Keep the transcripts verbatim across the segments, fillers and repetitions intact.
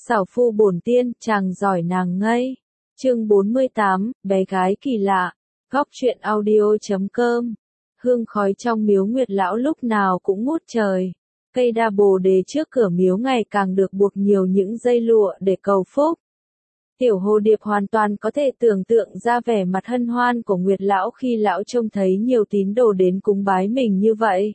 Xảo phu bổn tiên, chàng giỏi nàng ngây. Chương bốn mươi tám, bé gái kỳ lạ. Góc truyện audio chấm com. Hương khói trong miếu Nguyệt lão lúc nào cũng ngút trời. Cây đa bồ đề trước cửa miếu ngày càng được buộc nhiều những dây lụa để cầu phúc. Tiểu Hồ Điệp hoàn toàn có thể tưởng tượng ra vẻ mặt hân hoan của Nguyệt lão khi lão trông thấy nhiều tín đồ đến cúng bái mình như vậy.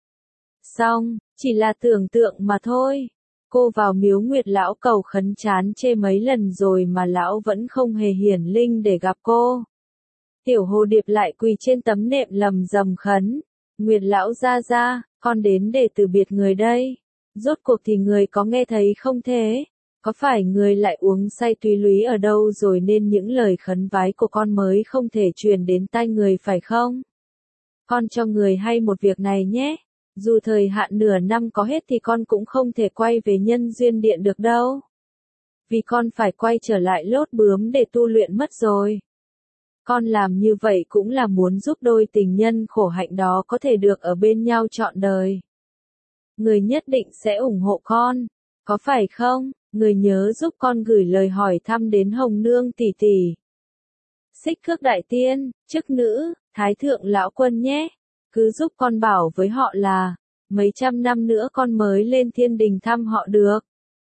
Xong, chỉ là tưởng tượng mà thôi. Cô vào miếu Nguyệt lão cầu khấn chán chê mấy lần rồi mà lão vẫn không hề hiển linh để gặp cô. Tiểu Hồ Điệp lại quỳ trên tấm nệm lầm rầm khấn. Nguyệt lão ra ra, con đến để từ biệt người đây. Rốt cuộc thì người có nghe thấy không thế? Có phải người lại uống say túy lúy ở đâu rồi nên những lời khấn vái của con mới không thể truyền đến tai người phải không? Con cho người hay một việc này nhé. Dù thời hạn nửa năm có hết thì con cũng không thể quay về nhân duyên điện được đâu. Vì con phải quay trở lại lốt bướm để tu luyện mất rồi. Con làm như vậy cũng là muốn giúp đôi tình nhân khổ hạnh đó có thể được ở bên nhau trọn đời. Người nhất định sẽ ủng hộ con, có phải không? Người nhớ giúp con gửi lời hỏi thăm đến Hồng Nương tỷ tỷ. Xích Cước đại tiên, chức nữ, Thái thượng lão quân nhé. Cứ giúp con bảo với họ là, mấy trăm năm nữa con mới lên thiên đình thăm họ được.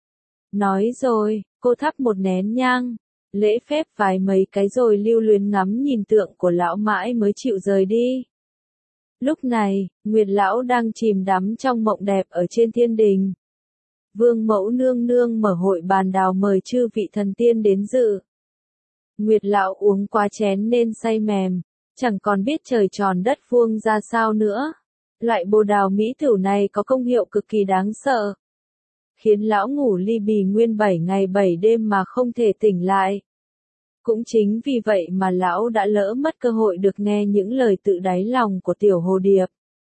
Nói rồi, cô thắp một nén nhang, lễ phép vái mấy cái rồi lưu luyến ngắm nhìn tượng của lão mãi mới chịu rời đi. Lúc này, Nguyệt lão đang chìm đắm trong mộng đẹp ở trên thiên đình. Vương mẫu nương nương mở hội bàn đào mời chư vị thần tiên đến dự. Nguyệt lão uống quá chén nên say mềm, chẳng còn biết trời tròn đất vuông ra sao nữa. Loại bồ đào mỹ thửu này có công hiệu cực kỳ đáng sợ, khiến lão ngủ ly bì nguyên bảy ngày bảy đêm mà không thể tỉnh lại. Cũng chính vì vậy mà lão đã lỡ mất cơ hội được nghe những lời tự đáy lòng của Tiểu Hồ Điệp.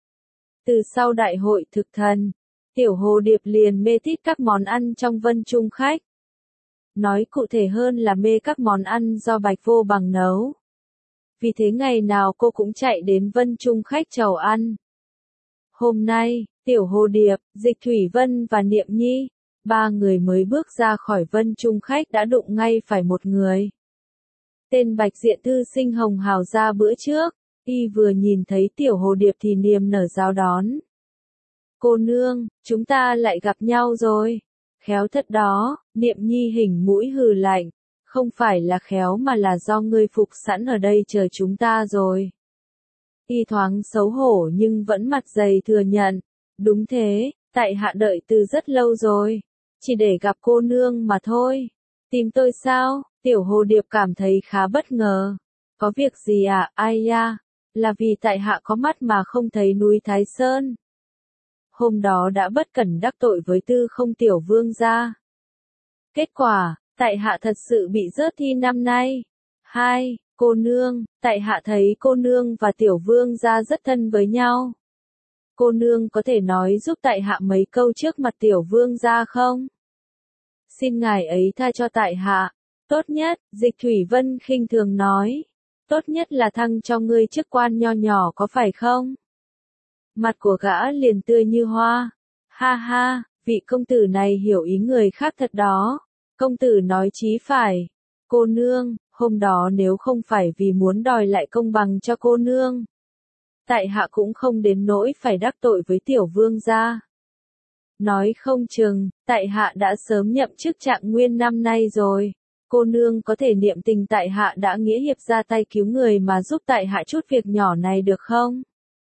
Từ sau đại hội thực thần, Tiểu Hồ Điệp liền mê thích các món ăn trong Vân Trung Khách. Nói cụ thể hơn là mê các món ăn do Bạch Vô Bằng nấu. Vì thế ngày nào cô cũng chạy đến Vân Trung Khách chầu ăn. Hôm nay, Tiểu Hồ Điệp, Dịch Thủy Vân và Niệm Nhi, ba người mới bước ra khỏi Vân Trung Khách đã đụng ngay phải một người. Tên Bạch Diện thư sinh hồng hào ra bữa trước, y vừa nhìn thấy Tiểu Hồ Điệp thì niềm nở ráo đón. Cô nương, chúng ta lại gặp nhau rồi. Khéo thật đó, Niệm Nhi hỉnh mũi hừ lạnh. Không phải là khéo mà là do ngươi phục sẵn ở đây chờ chúng ta rồi. Y thoáng xấu hổ nhưng vẫn mặt dày thừa nhận. Đúng thế, tại hạ đợi từ rất lâu rồi. Chỉ để gặp cô nương mà thôi. Tìm tôi sao? Tiểu Hồ Điệp cảm thấy khá bất ngờ. Có việc gì à? Ai ya? Là vì tại hạ có mắt mà không thấy núi Thái Sơn. Hôm đó đã bất cẩn đắc tội với Tư Không tiểu vương gia. Kết quả, tại hạ thật sự bị rớt thi năm nay. Hai, cô nương, tại hạ thấy cô nương và tiểu vương gia rất thân với nhau. Cô nương có thể nói giúp tại hạ mấy câu trước mặt tiểu vương gia không? Xin ngài ấy tha cho tại hạ. Tốt nhất, Dịch Thủy Vân khinh thường nói. Tốt nhất là thăng cho ngươi chức quan nho nhỏ có phải không? Mặt của gã liền tươi như hoa. Ha ha, vị công tử này hiểu ý người khác thật đó. Công tử nói chí phải. Cô nương, hôm đó nếu không phải vì muốn đòi lại công bằng cho cô nương, tại hạ cũng không đến nỗi phải đắc tội với tiểu vương gia. Nói không chừng, tại hạ đã sớm nhậm chức trạng nguyên năm nay rồi. Cô nương có thể niệm tình tại hạ đã nghĩa hiệp ra tay cứu người mà giúp tại hạ chút việc nhỏ này được không?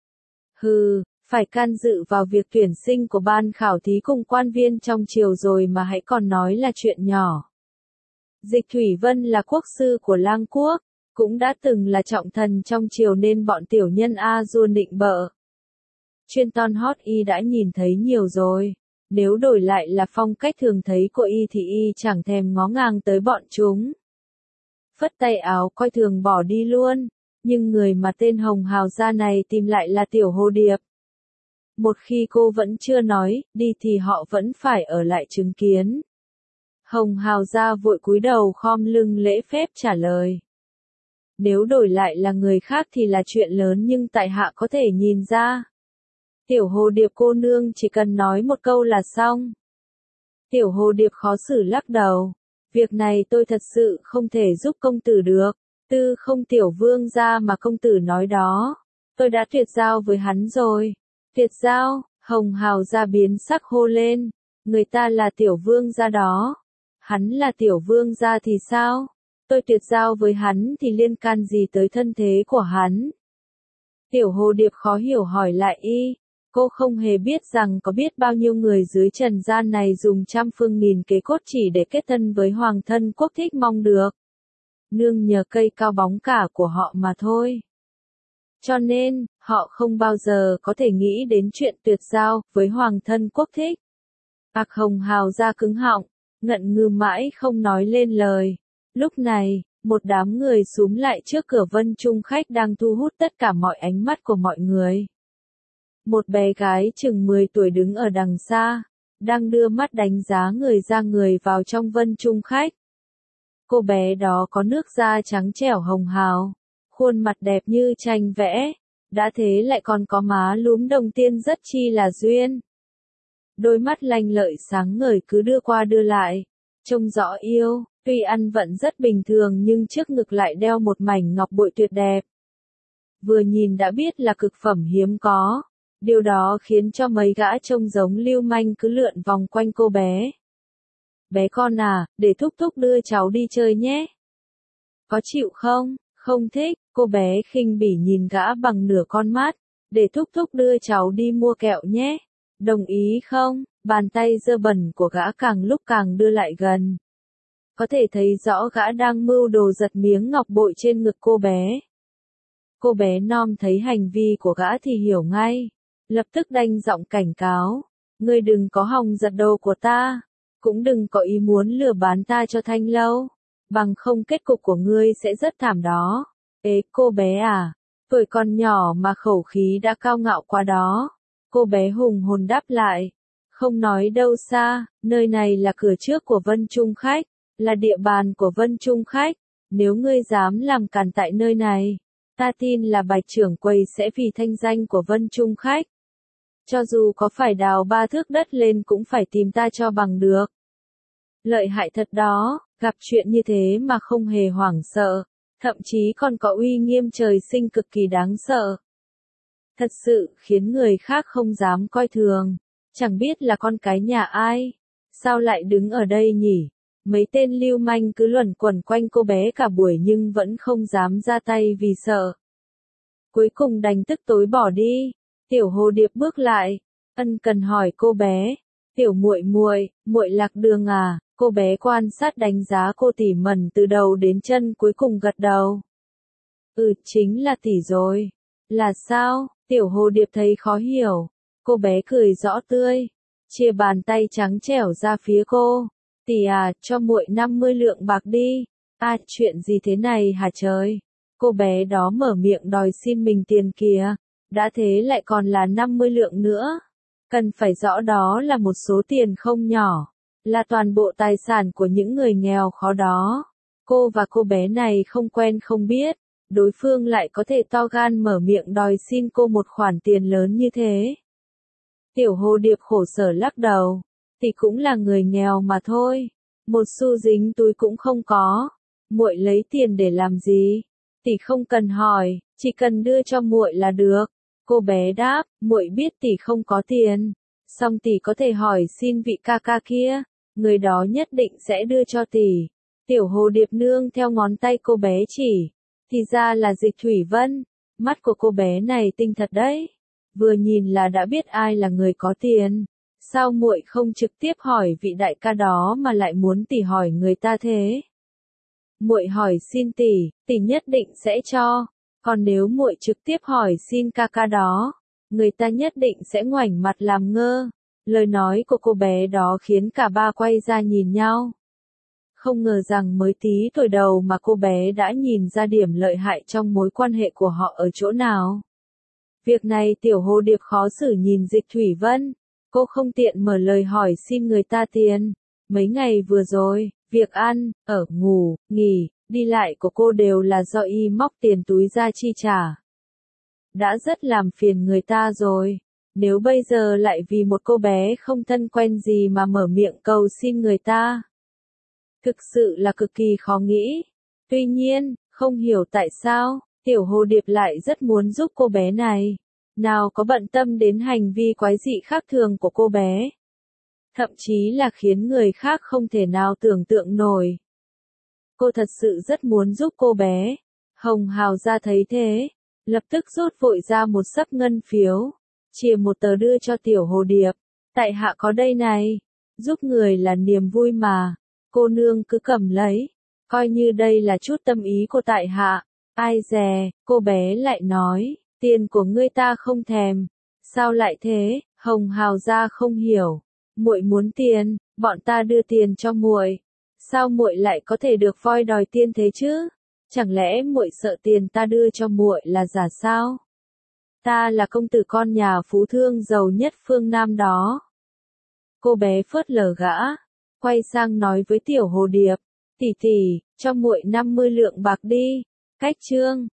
Hừ, phải can dự vào việc tuyển sinh của ban khảo thí cùng quan viên trong triều rồi mà hãy còn nói là chuyện nhỏ. Dịch Thủy Vân là quốc sư của Lang Quốc, cũng đã từng là trọng thần trong triều nên bọn tiểu nhân A Du nịnh bợ. Chuyên ton hót y đã nhìn thấy nhiều rồi, nếu đổi lại là phong cách thường thấy của y thì y chẳng thèm ngó ngàng tới bọn chúng. Phất tay áo coi thường bỏ đi luôn, nhưng người mà tên Hồng Hào gia này tìm lại là Tiểu Hồ Điệp. Một khi cô vẫn chưa nói, đi thì họ vẫn phải ở lại chứng kiến. Hồng Hào gia vội cúi đầu khom lưng lễ phép trả lời. Nếu đổi lại là người khác thì là chuyện lớn nhưng tại hạ có thể nhìn ra. Tiểu Hồ Điệp cô nương chỉ cần nói một câu là xong. Tiểu Hồ Điệp khó xử lắc đầu. Việc này tôi thật sự không thể giúp công tử được. Tư không tiểu vương gia mà công tử nói đó. Tôi đã tuyệt giao với hắn rồi. Tuyệt giao, Hồng Hào gia biến sắc hô lên. Người ta là tiểu vương gia đó. Hắn là tiểu vương gia thì sao? Tôi tuyệt giao với hắn thì liên can gì tới thân thế của hắn? Tiểu Hồ Điệp khó hiểu hỏi lại y. Cô không hề biết rằng có biết bao nhiêu người dưới trần gian này dùng trăm phương nghìn kế cốt chỉ để kết thân với hoàng thân quốc thích mong được. Nương nhờ cây cao bóng cả của họ mà thôi. Cho nên, họ không bao giờ có thể nghĩ đến chuyện tuyệt giao với hoàng thân quốc thích. Ác Hồng Hào ra cứng họng, ngận ngừ mãi không nói lên lời. Lúc này, một đám người xúm lại trước cửa Vân Trung khách đang thu hút tất cả mọi ánh mắt của mọi người. Một bé gái chừng mười tuổi đứng ở đằng xa, đang đưa mắt đánh giá người ra người vào trong Vân Trung khách. Cô bé đó có nước da trắng trẻo hồng hào, khuôn mặt đẹp như tranh vẽ, đã thế lại còn có má lúm đồng tiền rất chi là duyên. Đôi mắt lanh lợi sáng ngời cứ đưa qua đưa lại, trông rõ yêu, tuy ăn vận rất bình thường nhưng trước ngực lại đeo một mảnh ngọc bội tuyệt đẹp. Vừa nhìn đã biết là cực phẩm hiếm có, điều đó khiến cho mấy gã trông giống lưu manh cứ lượn vòng quanh cô bé. Bé con à, để thúc thúc đưa cháu đi chơi nhé. Có chịu không? Không thích, cô bé khinh bỉ nhìn gã bằng nửa con mắt. Để thúc thúc đưa cháu đi mua kẹo nhé. Đồng ý không? Bàn tay dơ bẩn của gã càng lúc càng đưa lại gần. Có thể thấy rõ gã đang mưu đồ giật miếng ngọc bội trên ngực cô bé. Cô bé non thấy hành vi của gã thì hiểu ngay. Lập tức đanh giọng cảnh cáo. Ngươi đừng có hòng giật đồ của ta. Cũng đừng có ý muốn lừa bán ta cho Thanh Lâu. Bằng không kết cục của ngươi sẽ rất thảm đó. Ê cô bé à, tuổi còn nhỏ mà khẩu khí đã cao ngạo quá đó. Cô bé hùng hồn đáp lại. Không nói đâu xa, nơi này là cửa trước của Vân Trung khách, là địa bàn của Vân Trung khách. Nếu ngươi dám làm càn tại nơi này, ta tin là Bạch trưởng quầy sẽ vì thanh danh của Vân Trung khách. Cho dù có phải đào ba thước đất lên cũng phải tìm ta cho bằng được. Lợi hại thật đó, gặp chuyện như thế mà không hề hoảng sợ, thậm chí còn có uy nghiêm trời sinh cực kỳ đáng sợ. Thật sự khiến người khác không dám coi thường, chẳng biết là con cái nhà ai, sao lại đứng ở đây nhỉ? Mấy tên lưu manh cứ luẩn quẩn quanh cô bé cả buổi nhưng vẫn không dám ra tay vì sợ. Cuối cùng đành tức tối bỏ đi. Tiểu Hồ Điệp bước lại, ân cần hỏi cô bé, "Tiểu muội muội, muội lạc đường à?" Cô bé quan sát đánh giá cô tỉ mẩn từ đầu đến chân cuối cùng gật đầu. "Ừ, chính là tỷ rồi." "Là sao?" Tiểu Hồ Điệp thấy khó hiểu. Cô bé cười rõ tươi, chia bàn tay trắng trẻo ra phía cô. "Tỷ à, cho muội năm mươi lượng bạc đi." "À, chuyện gì thế này hả trời?" Cô bé đó mở miệng đòi xin mình tiền kìa. Đã thế lại còn là năm mươi lượng nữa. Cần phải rõ đó là một số tiền không nhỏ. Là toàn bộ tài sản của những người nghèo khó đó. Cô và cô bé này không quen không biết. Đối phương lại có thể to gan mở miệng đòi xin cô một khoản tiền lớn như thế. Tiểu Hồ Điệp khổ sở lắc đầu. Tỷ cũng là người nghèo mà thôi. Một xu dính túi cũng không có. Muội lấy tiền để làm gì? Tỷ không cần hỏi, chỉ cần đưa cho muội là được. Cô bé đáp, muội biết tỷ không có tiền, song tỷ có thể hỏi xin vị ca ca kia, người đó nhất định sẽ đưa cho tỷ. Tiểu Hồ Điệp nương theo ngón tay cô bé chỉ, thì ra là Dịch Thủy Vân. Mắt của cô bé này tinh thật đấy, vừa nhìn là đã biết ai là người có tiền. Sao muội không trực tiếp hỏi vị đại ca đó mà lại muốn tỷ hỏi người ta thế? Muội hỏi xin tỷ, tỷ nhất định sẽ cho. Còn nếu muội trực tiếp hỏi xin ca ca đó, người ta nhất định sẽ ngoảnh mặt làm ngơ. Lời nói của cô bé đó khiến cả ba quay ra nhìn nhau. Không ngờ rằng mới tí tuổi đầu mà cô bé đã nhìn ra điểm lợi hại trong mối quan hệ của họ ở chỗ nào. Việc này Tiểu Hồ Điệp khó xử nhìn Dịch Thủy Vân. Cô không tiện mở lời hỏi xin người ta tiền. Mấy ngày vừa rồi, việc ăn, ở, ngủ, nghỉ, đi lại của cô đều là do y móc tiền túi ra chi trả. Đã rất làm phiền người ta rồi. Nếu bây giờ lại vì một cô bé không thân quen gì mà mở miệng cầu xin người ta, thực sự là cực kỳ khó nghĩ. Tuy nhiên, không hiểu tại sao, Tiểu Hồ Điệp lại rất muốn giúp cô bé này. Nào có bận tâm đến hành vi quái dị khác thường của cô bé. Thậm chí là khiến người khác không thể nào tưởng tượng nổi. Cô thật sự rất muốn giúp cô bé. Hồng Hào ra thấy thế, lập tức rút vội ra một xấp ngân phiếu, chìa một tờ đưa cho Tiểu Hồ Điệp. Tại hạ có đây này, giúp người là niềm vui mà, cô nương cứ cầm lấy, coi như đây là chút tâm ý của tại hạ. Ai dè, cô bé lại nói, tiền của ngươi ta không thèm. Sao lại thế? Hồng Hào ra không hiểu. Muội muốn tiền, bọn ta đưa tiền cho muội. Sao muội lại có thể được voi đòi tiên thế chứ? Chẳng lẽ muội sợ tiền ta đưa cho muội là giả sao? Ta là công tử con nhà phú thương giàu nhất phương Nam đó. Cô bé phớt lờ gã, quay sang nói với Tiểu Hồ Điệp, tỷ tỷ, cho muội năm mươi lượng bạc đi. Cách chương